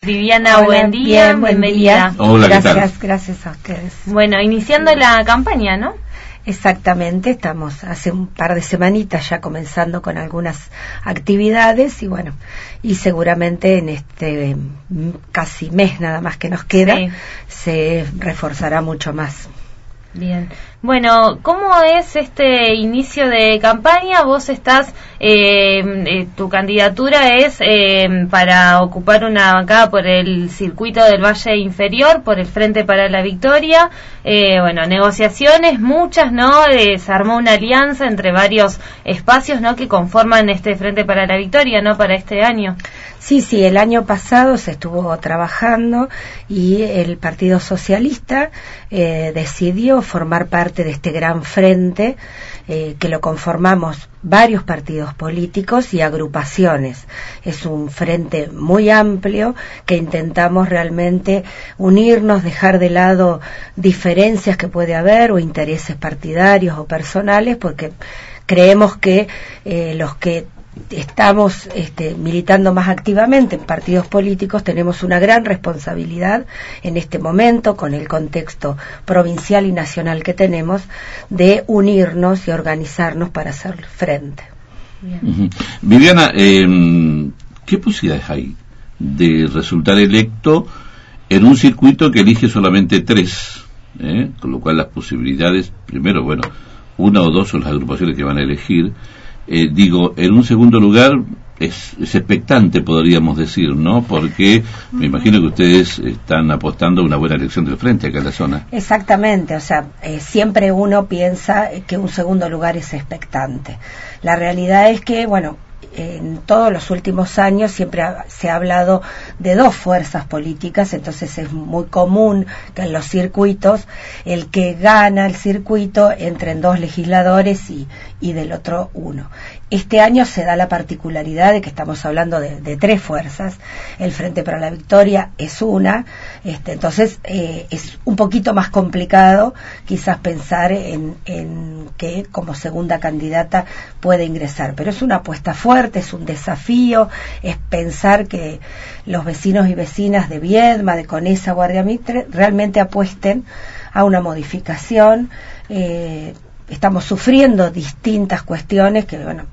Viviana, Hola, buen día, bienvenida. Hola, Gracias a ustedes. Bueno, iniciando la campaña, ¿no? Exactamente, estamos hace un par de semanitas ya comenzando con algunas actividades y bueno, y seguramente en este casi mes nada más que nos queda, sí, se reforzará mucho más. Bien. Bueno, ¿cómo es este inicio de campaña? Vos estás, tu candidatura es para ocupar una bancada por el circuito del Valle Inferior, por el Frente para la Victoria. Bueno, negociaciones, muchas, ¿no? Se armó una alianza entre varios espacios, ¿no? Que conforman este Frente para la Victoria, ¿no? Para este año. Sí, el año pasado se estuvo trabajando y el Partido Socialista decidió formar parte de este gran frente que lo conformamos varios partidos políticos y agrupaciones. Es un frente muy amplio que intentamos realmente unirnos, dejar de lado diferencias que puede haber o intereses partidarios o personales, porque creemos que los que estamos militando más activamente en partidos políticos tenemos una gran responsabilidad en este momento, con el contexto provincial y nacional que tenemos, de unirnos y organizarnos para hacer frente. Uh-huh. Viviana, ¿qué posibilidades hay de resultar electo en un circuito que elige solamente 3? Con lo cual las posibilidades, primero, bueno, una o dos son las agrupaciones que van a elegir. En un segundo lugar es expectante, podríamos decir, ¿no? Porque me imagino que ustedes están apostando a una buena elección del frente acá en la zona. Exactamente, o sea, siempre uno piensa que un segundo lugar es expectante. La realidad es que, bueno, en todos los últimos años siempre se ha hablado de 2 fuerzas políticas, entonces es muy común que en los circuitos el que gana el circuito entre en 2 legisladores y del otro 1. Este año se da la particularidad de que estamos hablando de 3 fuerzas. El Frente para la Victoria es una, entonces es un poquito más complicado quizás pensar en que como segunda candidata puede ingresar, pero es una apuesta fuerte, es un desafío, es pensar que los vecinos y vecinas de Viedma, de Conesa, Guardia Mitre, realmente apuesten a una modificación. Estamos sufriendo distintas cuestiones que, bueno,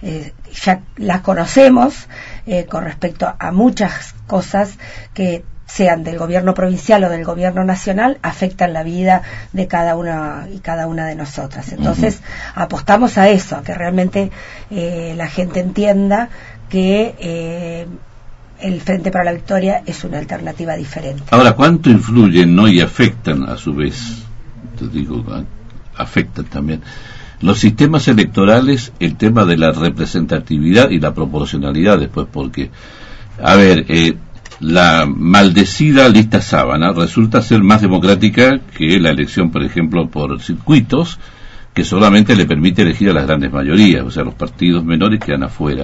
ya las conocemos con respecto a muchas cosas que sean del gobierno provincial o del gobierno nacional, afectan la vida de cada una y cada una de nosotras. Entonces, apostamos a eso, a que realmente la gente entienda que el Frente para la Victoria es una alternativa diferente. Ahora, ¿cuánto influyen, no, y afectan a su vez, te digo, afectan también los sistemas electorales, el tema de la representatividad y la proporcionalidad después? Porque, a ver, la maldecida lista sábana resulta ser más democrática que la elección, por ejemplo, por circuitos, que solamente le permite elegir a las grandes mayorías, o sea, los partidos menores quedan afuera.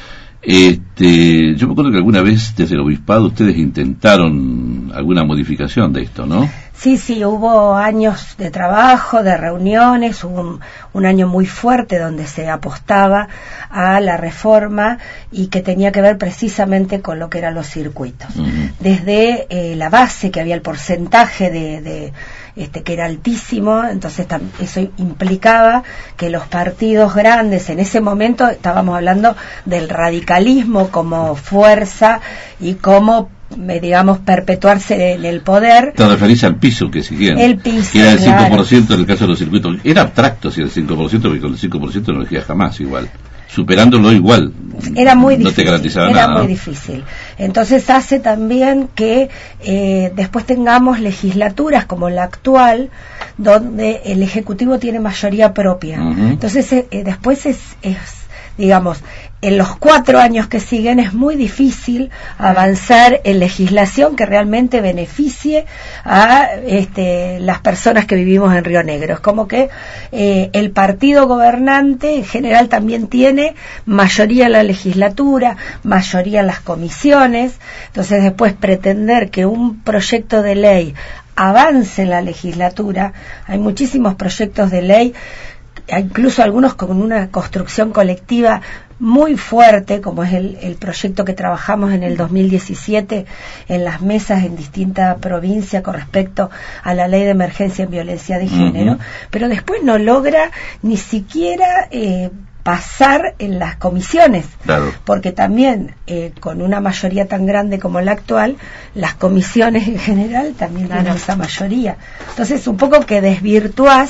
Yo me acuerdo que alguna vez desde el obispado ustedes intentaron alguna modificación de esto, ¿no? Sí, hubo años de trabajo, de reuniones, hubo un año muy fuerte donde se apostaba a la reforma y que tenía que ver precisamente con lo que eran los circuitos. Uh-huh. Desde la base, que había el porcentaje que era altísimo, entonces eso implicaba que los partidos grandes, en ese momento estábamos hablando del radicalismo como fuerza y como perpetuarse en el poder. Te referís al piso que exigían. El piso, que era el 5% claro. En el caso de los circuitos. Era abstracto si era el 5%, porque con el 5% no elegía jamás igual. Superándolo igual. Era muy difícil. No te garantizaba era nada. Muy difícil. Entonces hace también que después tengamos legislaturas como la actual, donde el Ejecutivo tiene mayoría propia. Uh-huh. Entonces después es digamos, en los 4 años que siguen es muy difícil avanzar en legislación que realmente beneficie a las personas que vivimos en Río Negro. Es como que el partido gobernante en general también tiene mayoría en la legislatura, mayoría en las comisiones, entonces después pretender que un proyecto de ley avance en la legislatura, hay muchísimos proyectos de ley incluso algunos con una construcción colectiva muy fuerte, como es el proyecto que trabajamos en el 2017 en las mesas en distintas provincias con respecto a la ley de emergencia en violencia de género, pero después no logra ni siquiera pasar en las comisiones, claro, porque también con una mayoría tan grande como la actual, las comisiones en general también tienen esa mayoría. Entonces un poco que desvirtuás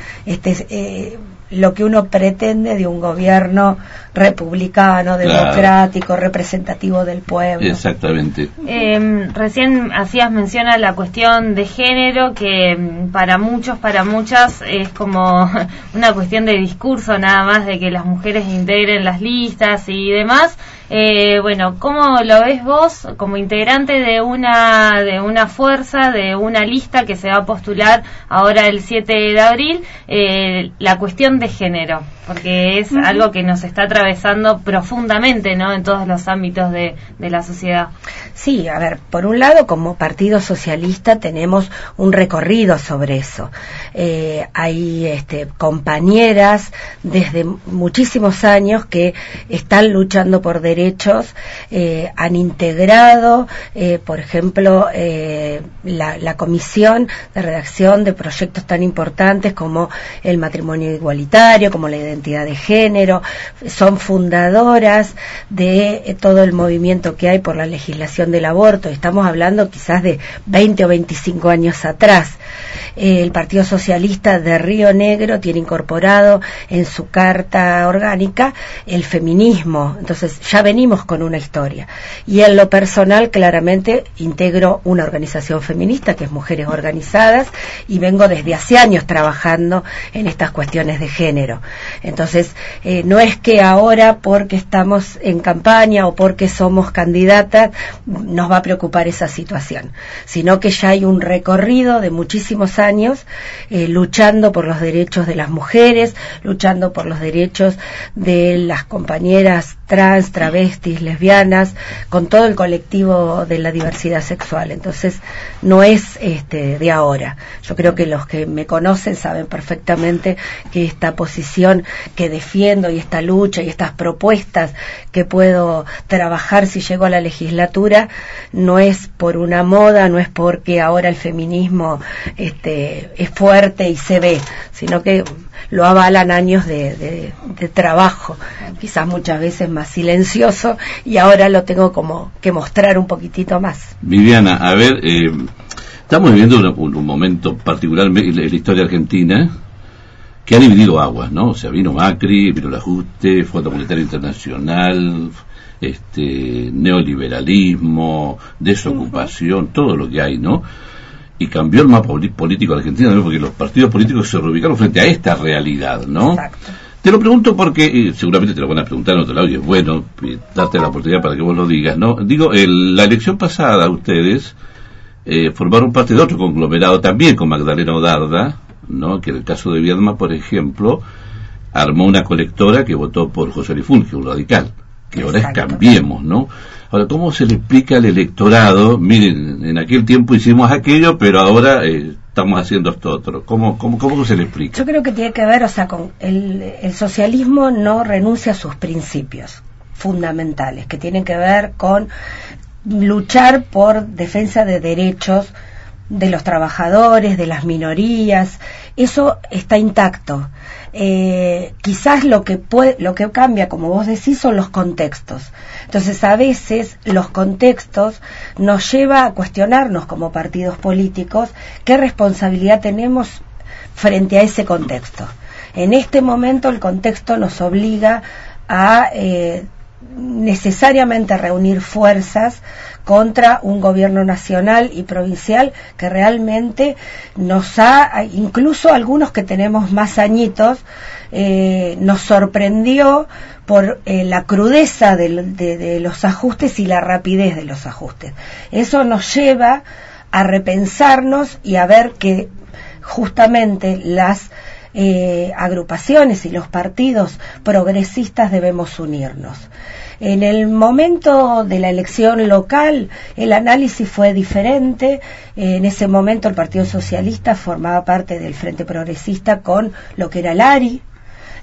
lo que uno pretende de un gobierno republicano, democrático, claro, representativo del pueblo. Exactamente. Recién hacías mención a la cuestión de género, que para muchos, para muchas, es como una cuestión de discurso nada más, de que las mujeres integren las listas y demás. Bueno, ¿cómo lo ves vos como integrante de una fuerza, de una lista que se va a postular ahora el 7 de abril, la cuestión de género? Porque es algo que nos está atravesando profundamente, ¿no?, en todos los ámbitos de la sociedad. Sí, a ver, por un lado, como Partido Socialista tenemos un recorrido sobre eso. Hay compañeras desde muchísimos años que están luchando por derechos, han integrado, por ejemplo, la comisión de redacción de proyectos tan importantes como el matrimonio igualitario, como la identidad de género, son fundadoras de todo el movimiento que hay por la legislación del aborto. Estamos hablando quizás de 20 o 25 años atrás. El Partido Socialista de Río Negro tiene incorporado en su carta orgánica el feminismo, entonces ya venimos con una historia. Y en lo personal, claramente, integro una organización feminista que es Mujeres Organizadas, y vengo desde hace años trabajando en estas cuestiones de género. Entonces, no es que ahora, porque estamos en campaña o porque somos candidatas, nos va a preocupar esa situación, sino que ya hay un recorrido de muchísimos años luchando por los derechos de las mujeres, luchando por los derechos de las compañeras trans, travestis, lesbianas, con todo el colectivo de la diversidad sexual. Entonces, no es de ahora. Yo creo que los que me conocen saben perfectamente que esta posición que defiendo y esta lucha y estas propuestas que puedo trabajar si llego a la legislatura no es por una moda, no es porque ahora el feminismo es fuerte y se ve, sino que lo avalan años de trabajo, quizás muchas veces más silencioso, y ahora lo tengo como que mostrar un poquitito más. Viviana, a ver, estamos viviendo un momento particular en la historia argentina que ha dividido aguas, ¿no? O sea, vino Macri, vino el ajuste, Fondo Monetario Internacional, neoliberalismo, desocupación, todo lo que hay, ¿no? Y cambió el mapa político de Argentina, ¿no? Porque los partidos políticos se reubicaron frente a esta realidad, ¿no? Exacto. Te lo pregunto porque seguramente te lo van a preguntar en otro lado y es bueno darte la oportunidad para que vos lo digas, ¿no? Digo, la elección pasada ustedes formaron parte de otro conglomerado también con Magdalena Odarda, ¿no? Que en el caso de Viedma, por ejemplo, armó una colectora que votó por José Lifulge, un radical, que ahora es Cambiemos, ¿no? Ahora, ¿cómo se le explica al electorado? Miren, en aquel tiempo hicimos aquello, pero ahora estamos haciendo esto otro. ¿Cómo se le explica? Yo creo que tiene que ver, o sea, con el socialismo no renuncia a sus principios fundamentales, que tienen que ver con luchar por defensa de derechos de los trabajadores, de las minorías. Eso está intacto. Quizás lo que cambia, como vos decís, son los contextos. Entonces, a veces los contextos nos lleva a cuestionarnos como partidos políticos qué responsabilidad tenemos frente a ese contexto. En este momento el contexto nos obliga a necesariamente reunir fuerzas contra un gobierno nacional y provincial que realmente nos ha, incluso algunos que tenemos más añitos, nos sorprendió por la crudeza de los ajustes y la rapidez de los ajustes. Eso nos lleva a repensarnos y a ver que justamente las agrupaciones y los partidos progresistas debemos unirnos. En el momento de la elección local, el análisis fue diferente. En ese momento el Partido Socialista formaba parte del Frente Progresista con lo que era el ARI,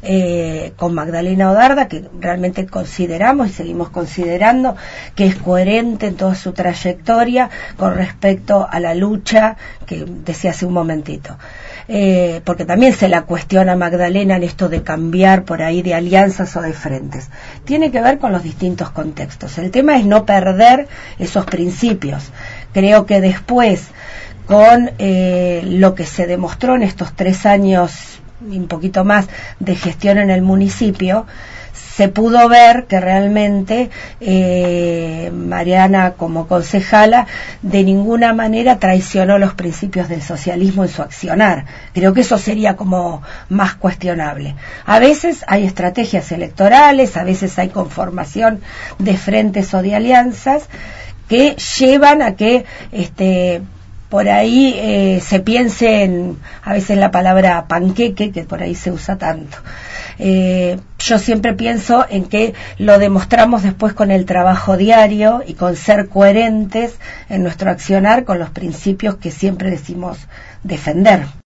con Magdalena Odarda, que realmente consideramos y seguimos considerando que es coherente en toda su trayectoria con respecto a la lucha que decía hace un momentito. Porque también se la cuestiona a Magdalena en esto de cambiar por ahí de alianzas o de frentes. Tiene que ver con los distintos contextos. El tema es no perder esos principios. Creo que después, con lo que se demostró en estos 3 años y un poquito más de gestión en el municipio, se pudo ver que realmente Mariana, como concejala, de ninguna manera traicionó los principios del socialismo en su accionar. Creo que eso sería como más cuestionable. A veces hay estrategias electorales, a veces hay conformación de frentes o de alianzas que llevan a que por ahí se piense en, a veces, la palabra panqueque, que por ahí se usa tanto. Yo siempre pienso en que lo demostramos después con el trabajo diario y con ser coherentes en nuestro accionar con los principios que siempre decimos defender.